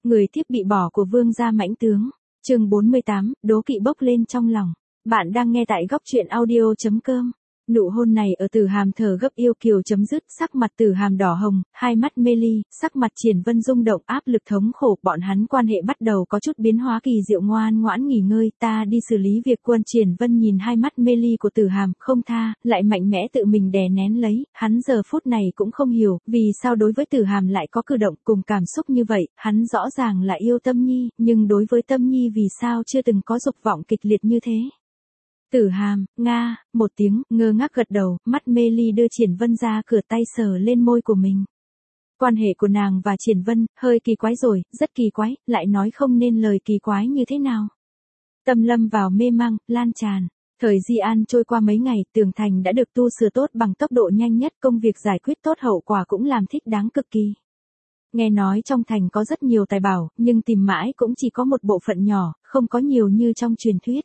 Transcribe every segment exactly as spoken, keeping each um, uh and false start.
Người tiếp bị bỏ của vương gia mãnh tướng. Chương bốn mươi tám, đố kỵ bốc lên trong lòng. Bạn đang nghe tại góc truyện audio chấm com. Nụ hôn này ở Tử Hàm thở gấp yêu kiều chấm dứt, sắc mặt Tử Hàm đỏ hồng, hai mắt mê ly, sắc mặt Triển Vân rung động, áp lực thống khổ, bọn hắn quan hệ bắt đầu có chút biến hóa kỳ diệu. Ngoan ngoãn nghỉ ngơi, ta đi xử lý việc quân. Triển Vân nhìn hai mắt mê ly của Tử Hàm, không tha, lại mạnh mẽ tự mình đè nén lấy, hắn giờ phút này cũng không hiểu, vì sao đối với Tử Hàm lại có cử động cùng cảm xúc như vậy, hắn rõ ràng là yêu Tâm Nhi, nhưng đối với Tâm Nhi vì sao chưa từng có dục vọng kịch liệt như thế. Tử Hàm, Nga, một tiếng, ngơ ngác gật đầu, mắt mê ly đưa Triển Vân ra cửa, tay sờ lên môi của mình. Quan hệ của nàng và Triển Vân, hơi kỳ quái rồi, rất kỳ quái, lại nói không nên lời kỳ quái như thế nào. Tâm lâm vào mê mang, lan tràn. Thời Di An trôi qua mấy ngày, tường thành đã được tu sửa tốt bằng tốc độ nhanh nhất, công việc giải quyết tốt, hậu quả cũng làm thích đáng cực kỳ. Nghe nói trong thành có rất nhiều tài bảo, nhưng tìm mãi cũng chỉ có một bộ phận nhỏ, không có nhiều như trong truyền thuyết.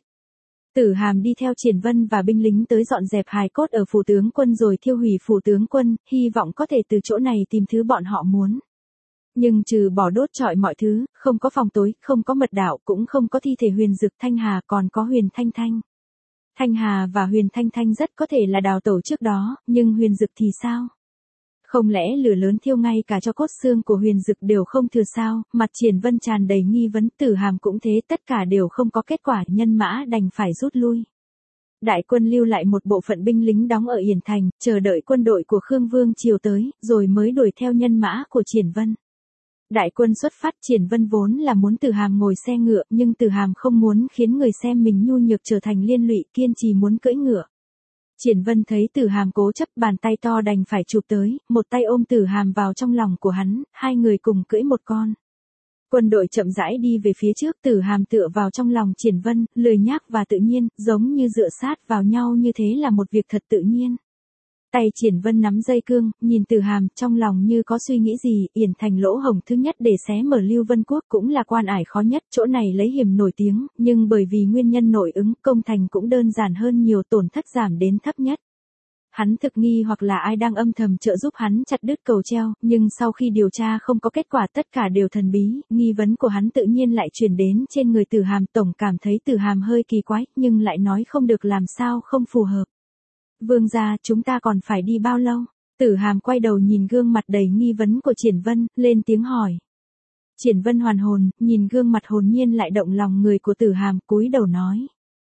Tử Hàm đi theo Triển Vân và binh lính tới dọn dẹp hài cốt ở phủ tướng quân rồi thiêu hủy phủ tướng quân, hy vọng có thể từ chỗ này tìm thứ bọn họ muốn. Nhưng trừ bỏ đốt trọi mọi thứ, không có phòng tối, không có mật đạo, cũng không có thi thể Huyền Dực Thanh Hà, còn có Huyền Thanh Thanh. Thanh Hà và Huyền Thanh Thanh rất có thể là đào tẩu trước đó, nhưng Huyền Dực thì sao? Không lẽ lửa lớn thiêu ngay cả cho cốt xương của Huyền Dực đều không thừa sao? Mặt Triển Vân tràn đầy nghi vấn, Tử Hàm cũng thế, tất cả đều không có kết quả, nhân mã đành phải rút lui. Đại quân lưu lại một bộ phận binh lính đóng ở Yển Thành, chờ đợi quân đội của Khương Vương Triều tới, rồi mới đuổi theo nhân mã của Triển Vân. Đại quân xuất phát, Triển Vân vốn là muốn Tử Hàm ngồi xe ngựa, nhưng Tử Hàm không muốn khiến người xem mình nhu nhược trở thành liên lụy, kiên trì muốn cưỡi ngựa. Triển Vân thấy Tử Hàm cố chấp, bàn tay to đành phải chụp tới, một tay ôm Tử Hàm vào trong lòng của hắn, hai người cùng cưỡi một con. Quân đội chậm rãi đi về phía trước, Tử Hàm tựa vào trong lòng Triển Vân, lười nhác và tự nhiên, giống như dựa sát vào nhau, như thế là một việc thật tự nhiên. Tay Triển Vân nắm dây cương, nhìn Tử Hàm, trong lòng như có suy nghĩ gì. Yển Thành lỗ hổng thứ nhất để xé mở Lưu Vân Quốc, cũng là quan ải khó nhất, chỗ này lấy hiểm nổi tiếng, nhưng bởi vì nguyên nhân nội ứng, công thành cũng đơn giản hơn nhiều, tổn thất giảm đến thấp nhất. Hắn thực nghi hoặc là ai đang âm thầm trợ giúp hắn chặt đứt cầu treo, nhưng sau khi điều tra không có kết quả, tất cả đều thần bí, nghi vấn của hắn tự nhiên lại truyền đến trên người Tử Hàm. Tổng cảm thấy Tử Hàm hơi kỳ quái, nhưng lại nói không được làm sao không phù hợp. Vương gia, chúng ta còn phải đi bao lâu? Tử Hàm quay đầu nhìn gương mặt đầy nghi vấn của Triển Vân, lên tiếng hỏi. Triển Vân hoàn hồn, nhìn gương mặt hồn nhiên lại động lòng người của Tử Hàm, cúi đầu nói.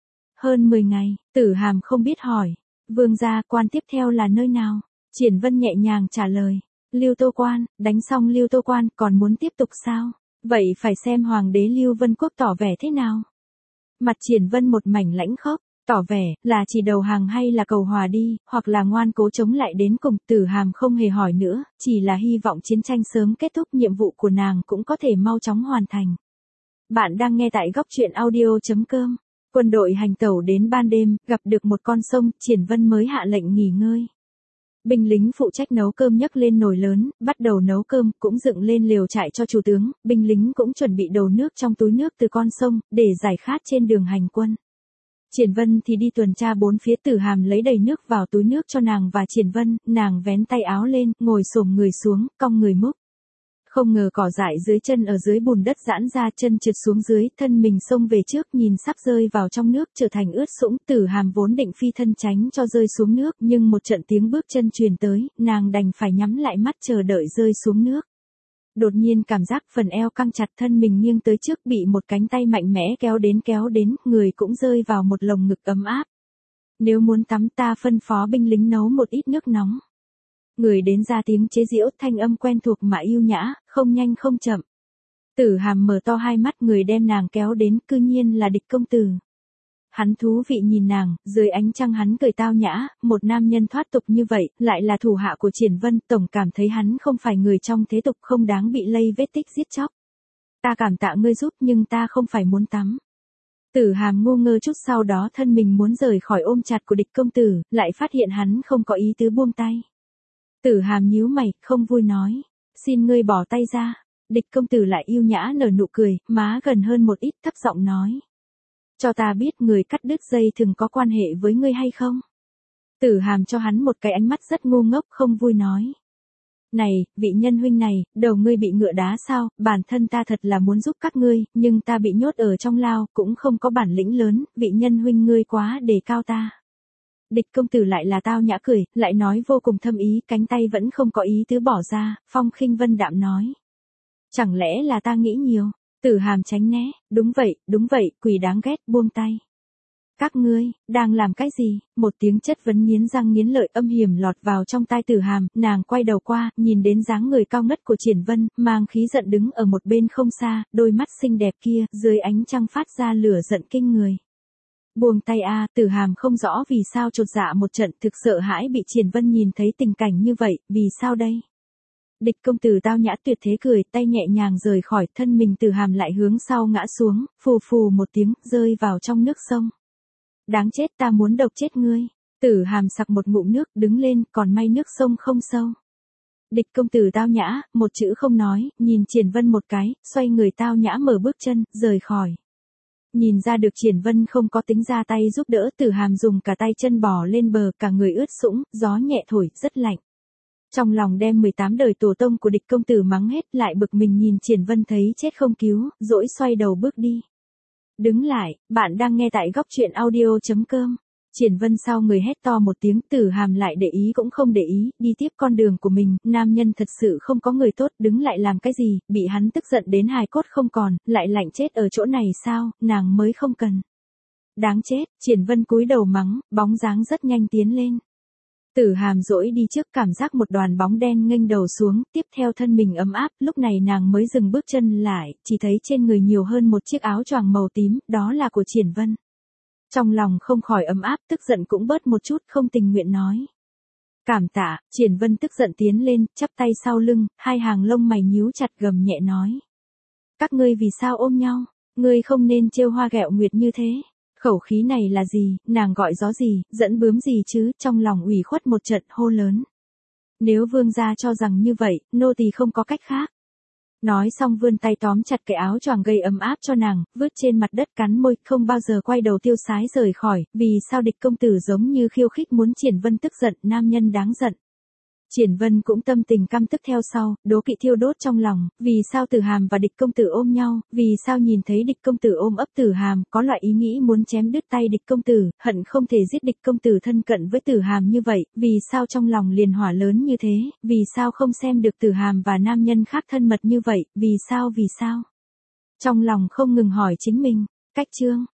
Hơn mười ngày. Tử Hàm không biết hỏi. Vương gia, quan tiếp theo là nơi nào? Triển Vân nhẹ nhàng trả lời. Lưu Tô Quan, đánh xong Lưu Tô Quan, còn muốn tiếp tục sao? Vậy phải xem Hoàng đế Lưu Vân Quốc tỏ vẻ thế nào? Mặt Triển Vân một mảnh lãnh khốc. Tỏ vẻ, là chỉ đầu hàng hay là cầu hòa đi, hoặc là ngoan cố chống lại đến cùng. Tử Hàm không hề hỏi nữa, chỉ là hy vọng chiến tranh sớm kết thúc, nhiệm vụ của nàng cũng có thể mau chóng hoàn thành. Bạn đang nghe tại góc truyện audio chấm com. Quân đội hành tẩu đến ban đêm, gặp được một con sông, Triển Vân mới hạ lệnh nghỉ ngơi. Binh lính phụ trách nấu cơm nhấc lên nồi lớn, bắt đầu nấu cơm, cũng dựng lên lều trại cho chủ tướng, binh lính cũng chuẩn bị đầu nước trong túi nước từ con sông, để giải khát trên đường hành quân. Triển Vân thì đi tuần tra bốn phía. Tử Hàm lấy đầy nước vào túi nước cho nàng và Triển Vân, nàng vén tay áo lên, ngồi xổm người xuống, cong người múc. Không ngờ cỏ dại dưới chân ở dưới bùn đất giãn ra, chân trượt xuống dưới, thân mình xông về trước, nhìn sắp rơi vào trong nước, trở thành ướt sũng. Tử Hàm vốn định phi thân tránh cho rơi xuống nước, nhưng một trận tiếng bước chân truyền tới, nàng đành phải nhắm lại mắt chờ đợi rơi xuống nước. Đột nhiên cảm giác phần eo căng chặt, thân mình nghiêng tới trước, bị một cánh tay mạnh mẽ kéo đến kéo đến, người cũng rơi vào một lồng ngực ấm áp. Nếu muốn tắm, ta phân phó binh lính nấu một ít nước nóng. Người đến ra tiếng chế giễu, thanh âm quen thuộc mà yêu nhã, không nhanh không chậm. Tử Hàm mở to hai mắt, người đem nàng kéo đến, cư nhiên là Địch công tử. Hắn thú vị nhìn nàng, dưới ánh trăng hắn cười tao nhã, một nam nhân thoát tục như vậy, lại là thủ hạ của Triển Vân, tổng cảm thấy hắn không phải người trong thế tục, không đáng bị lây vết tích giết chóc. Ta cảm tạ ngươi giúp, nhưng ta không phải muốn tắm. Tử Hàm ngu ngơ chút, sau đó thân mình muốn rời khỏi ôm chặt của Địch công tử, lại phát hiện hắn không có ý tứ buông tay. Tử Hàm nhíu mày, không vui nói, xin ngươi bỏ tay ra. Địch công tử lại yêu nhã nở nụ cười, má gần hơn một ít, thấp giọng nói. Cho ta biết người cắt đứt dây thừng có quan hệ với ngươi hay không? Tử Hàm cho hắn một cái ánh mắt rất ngu ngốc, không vui nói. Này, vị nhân huynh này, đầu ngươi bị ngựa đá sao, bản thân ta thật là muốn giúp các ngươi, nhưng ta bị nhốt ở trong lao, cũng không có bản lĩnh lớn, vị nhân huynh ngươi quá đề cao ta. Địch công tử lại là tao nhã cười, lại nói vô cùng thâm ý, cánh tay vẫn không có ý tứ bỏ ra, Phong Khinh Vân đạm nói. Chẳng lẽ là ta nghĩ nhiều, Tử Hàm tránh né, đúng vậy, đúng vậy, quỷ đáng ghét, buông tay. Các ngươi, đang làm cái gì? Một tiếng chất vấn nghiến răng nghiến lợi âm hiểm lọt vào trong tai Tử Hàm, nàng quay đầu qua, nhìn đến dáng người cao ngất của Triển Vân, mang khí giận đứng ở một bên không xa, đôi mắt xinh đẹp kia, dưới ánh trăng phát ra lửa giận kinh người. Buông tay a, Tử Hàm không rõ vì sao chột dạ một trận, thực sợ hãi bị Triển Vân nhìn thấy tình cảnh như vậy, vì sao đây? Địch công tử tao nhã tuyệt thế cười, tay nhẹ nhàng rời khỏi, thân mình Tử Hàm lại hướng sau ngã xuống, phù phù một tiếng, rơi vào trong nước sông. Đáng chết, ta muốn độc chết ngươi. Tử Hàm sặc một ngụm nước, đứng lên, còn may nước sông không sâu. Địch công tử tao nhã, một chữ không nói, nhìn Triển Vân một cái, xoay người tao nhã mở bước chân, rời khỏi. Nhìn ra được Triển Vân không có tính ra tay giúp đỡ, Tử Hàm dùng cả tay chân bò lên bờ, cả người ướt sũng, gió nhẹ thổi, rất lạnh. Trong lòng đem mười tám đời tổ tông của địch công tử mắng hết, lại bực mình nhìn Triển Vân thấy chết không cứu, dỗi xoay đầu bước đi. Đứng lại, bạn đang nghe tại góc truyện audio chấm com. Triển Vân sau người hét to một tiếng, Tử Hàm lại để ý cũng không để ý, đi tiếp con đường của mình, nam nhân thật sự không có người tốt, đứng lại làm cái gì, bị hắn tức giận đến hài cốt không còn, lại lạnh chết ở chỗ này sao, nàng mới không cần. Đáng chết, Triển Vân cúi đầu mắng, bóng dáng rất nhanh tiến lên. Tử Hàm dỗi đi trước, cảm giác một đoàn bóng đen nghênh đầu xuống, tiếp theo thân mình ấm áp, lúc này nàng mới dừng bước chân lại, chỉ thấy trên người nhiều hơn một chiếc áo choàng màu tím, đó là của Triển Vân. Trong lòng không khỏi ấm áp, tức giận cũng bớt một chút, không tình nguyện nói. Cảm tạ, Triển Vân tức giận tiến lên, chắp tay sau lưng, hai hàng lông mày nhíu chặt, gầm nhẹ nói. Các ngươi vì sao ôm nhau, ngươi không nên trêu hoa ghẹo nguyệt như thế. Khẩu khí này là gì, nàng gọi gió gì, dẫn bướm gì chứ, trong lòng ủy khuất một trận, hô lớn. Nếu vương gia cho rằng như vậy, nô tỳ không có cách khác. Nói xong vươn tay tóm chặt cái áo choàng gây ấm áp cho nàng, vứt trên mặt đất cắn môi, không bao giờ quay đầu tiêu sái rời khỏi, vì sao địch công tử giống như khiêu khích muốn Triển Vân tức giận, nam nhân đáng giận. Triển Vân cũng tâm tình căm tức theo sau, đố kỵ thiêu đốt trong lòng, vì sao Tử Hàm và địch công tử ôm nhau, vì sao nhìn thấy địch công tử ôm ấp Tử Hàm, có loại ý nghĩ muốn chém đứt tay địch công tử, hận không thể giết địch công tử thân cận với Tử Hàm như vậy, vì sao trong lòng liền hỏa lớn như thế, vì sao không xem được Tử Hàm và nam nhân khác thân mật như vậy, vì sao vì sao. Trong lòng không ngừng hỏi chính mình, cách chương.